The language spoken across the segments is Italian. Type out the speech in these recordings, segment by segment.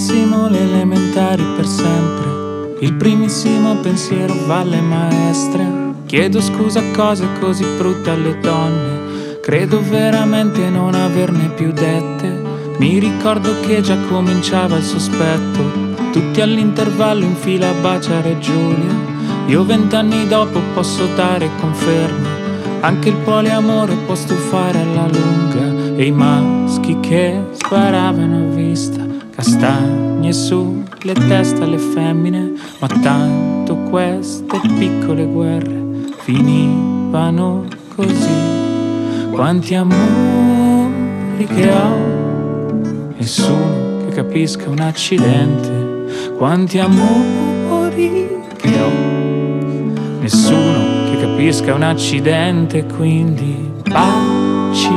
primissimo le elementari per sempre, il primissimo pensiero valle maestre. Chiedo scusa a cose così brutte alle donne, credo veramente non averne più dette. Mi ricordo che già cominciava il sospetto, tutti all'intervallo in fila a baciare Giulia. Io 20 anni dopo posso dare conferma, anche il poliamore può stufare alla lunga. E i maschi che sparavano a vista, castagne sulle teste alle femmine, ma tanto queste piccole guerre finivano così. Quanti amori che ho, nessuno che capisca un accidente. Quanti amori che ho, nessuno che capisca un accidente. Quindi baci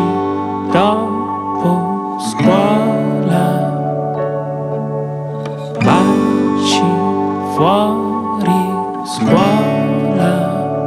dopo scuola, baci fuori scuola.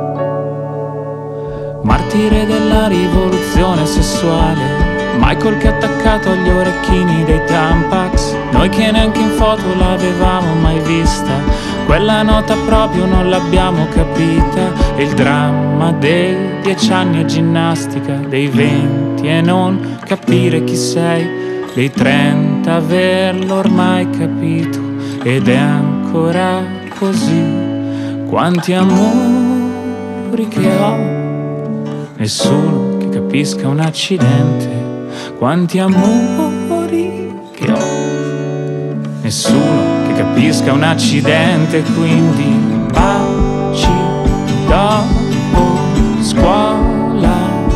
Martire della rivoluzione sessuale, Michael che è attaccato agli orecchini dei Tampax. Noi che neanche in foto l'avevamo mai vista, quella nota proprio non l'abbiamo capita. E il dramma dei 10 anni e ginnastica, dei 20 e non capire chi sei, dei 30 averlo ormai capito, ed è ancora così. Quanti amori che ho, nessuno che capisca un accidente. Quanti amori che ho, nessuno che capisca un accidente. Quindi baci dopo scuola,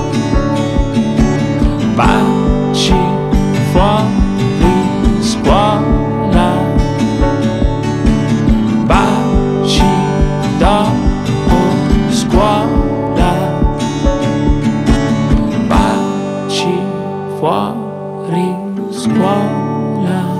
baci fuori scuola, baci dopo scuola, baci fuori scuola.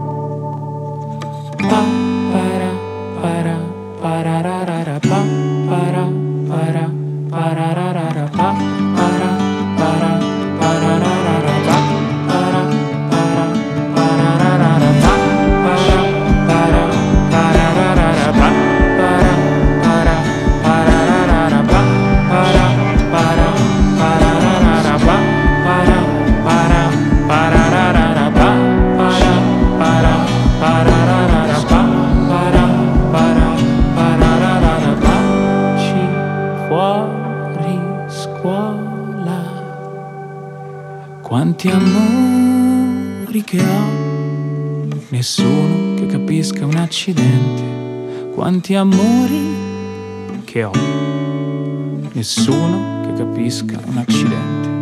Pa para para pararara pa para para pararara pa para para pararara pa para para pararara pa para para pararara pa para para pararara pa para para pararara pa para para pararara pa para para pararara pa para para pararara pa. Baci fuori scuola. Quanti amori che ho, nessuno che capisca un accidente. Quanti amori che ho, nessuno che capisca un accidente.